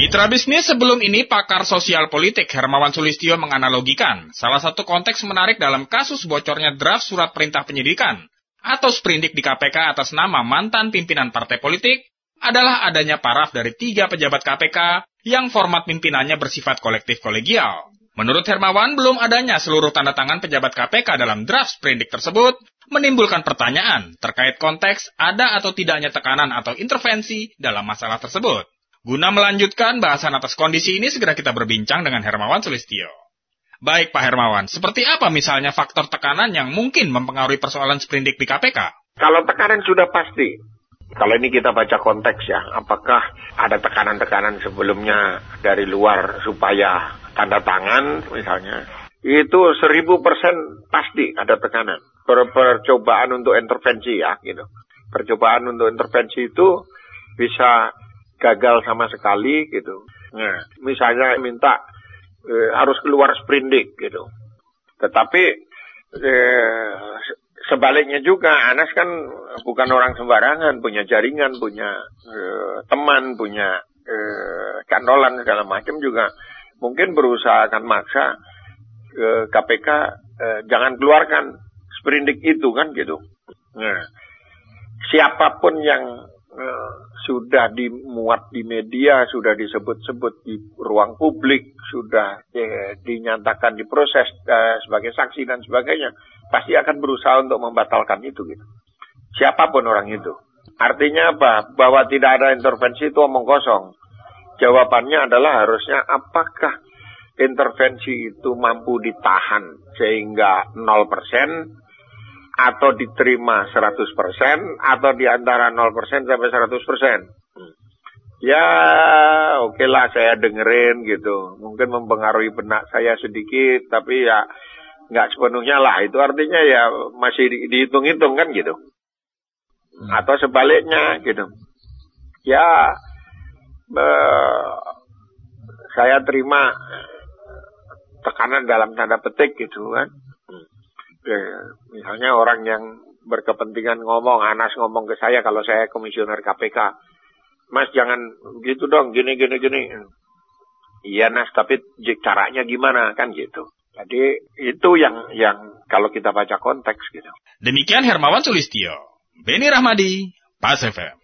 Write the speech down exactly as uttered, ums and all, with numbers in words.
Mitra bisnis, sebelum ini pakar sosial politik Hermawan Sulistyo menganalogikan salah satu konteks menarik dalam kasus bocornya draft surat perintah penyidikan atau sprindik di K P K atas nama mantan pimpinan partai politik adalah adanya paraf dari tiga pejabat K P K yang format pimpinannya bersifat kolektif kolegial. Menurut Hermawan, belum adanya seluruh tanda tangan pejabat K P K dalam draft sprindik tersebut menimbulkan pertanyaan terkait konteks ada atau tidaknya tekanan atau intervensi dalam masalah tersebut. Guna melanjutkan bahasan atas kondisi ini, segera kita berbincang dengan Hermawan Sulistyo. Baik Pak Hermawan, seperti apa misalnya faktor tekanan yang mungkin mempengaruhi persoalan sprindik di K P K? Kalau tekanan sudah pasti. Kalau ini kita baca konteks ya, apakah ada tekanan-tekanan sebelumnya dari luar supaya tanda tangan misalnya, itu seribu persen pasti ada tekanan. Per percobaan untuk intervensi ya, gitu. Percobaan untuk intervensi itu bisa gagal sama sekali gitu. Nah, misalnya minta e, harus keluar sprindik gitu. Tetapi e, sebaliknya juga Anas kan bukan orang sembarangan, punya jaringan, punya e, teman, punya e, cantolan segala macam juga. Mungkin berusaha akan maksa e, K P K e, jangan keluarkan sprindik itu kan gitu. Nah, siapapun yang Uh, sudah dimuat di media, sudah disebut-sebut di ruang publik, sudah eh, dinyatakan diproses eh, sebagai saksi dan sebagainya, pasti akan berusaha untuk membatalkan itu gitu. Siapapun orang itu. Artinya apa? Bahwa tidak ada intervensi itu omong kosong. Jawabannya adalah harusnya apakah intervensi itu mampu ditahan sehingga nol persen atau diterima seratus persen, atau di antara nol persen sampai seratus persen. Ya, oke okay lah saya dengerin gitu. Mungkin mempengaruhi benak saya sedikit, tapi ya nggak sepenuhnya lah. Itu artinya ya masih di dihitung-hitung kan gitu. Atau sebaliknya gitu. Ya, eh, saya terima tekanan dalam tanda petik gitu kan. Ya, misalnya orang yang berkepentingan ngomong, Anas ngomong ke saya kalau saya komisioner K P K, Mas jangan gitu dong, gini gini gini. Iya Nas, tapi caranya gimana kan gitu. Jadi itu yang yang kalau kita baca konteks gitu. Demikian Hermawan Sulistyo, Beni Rahmadi, Pas F M.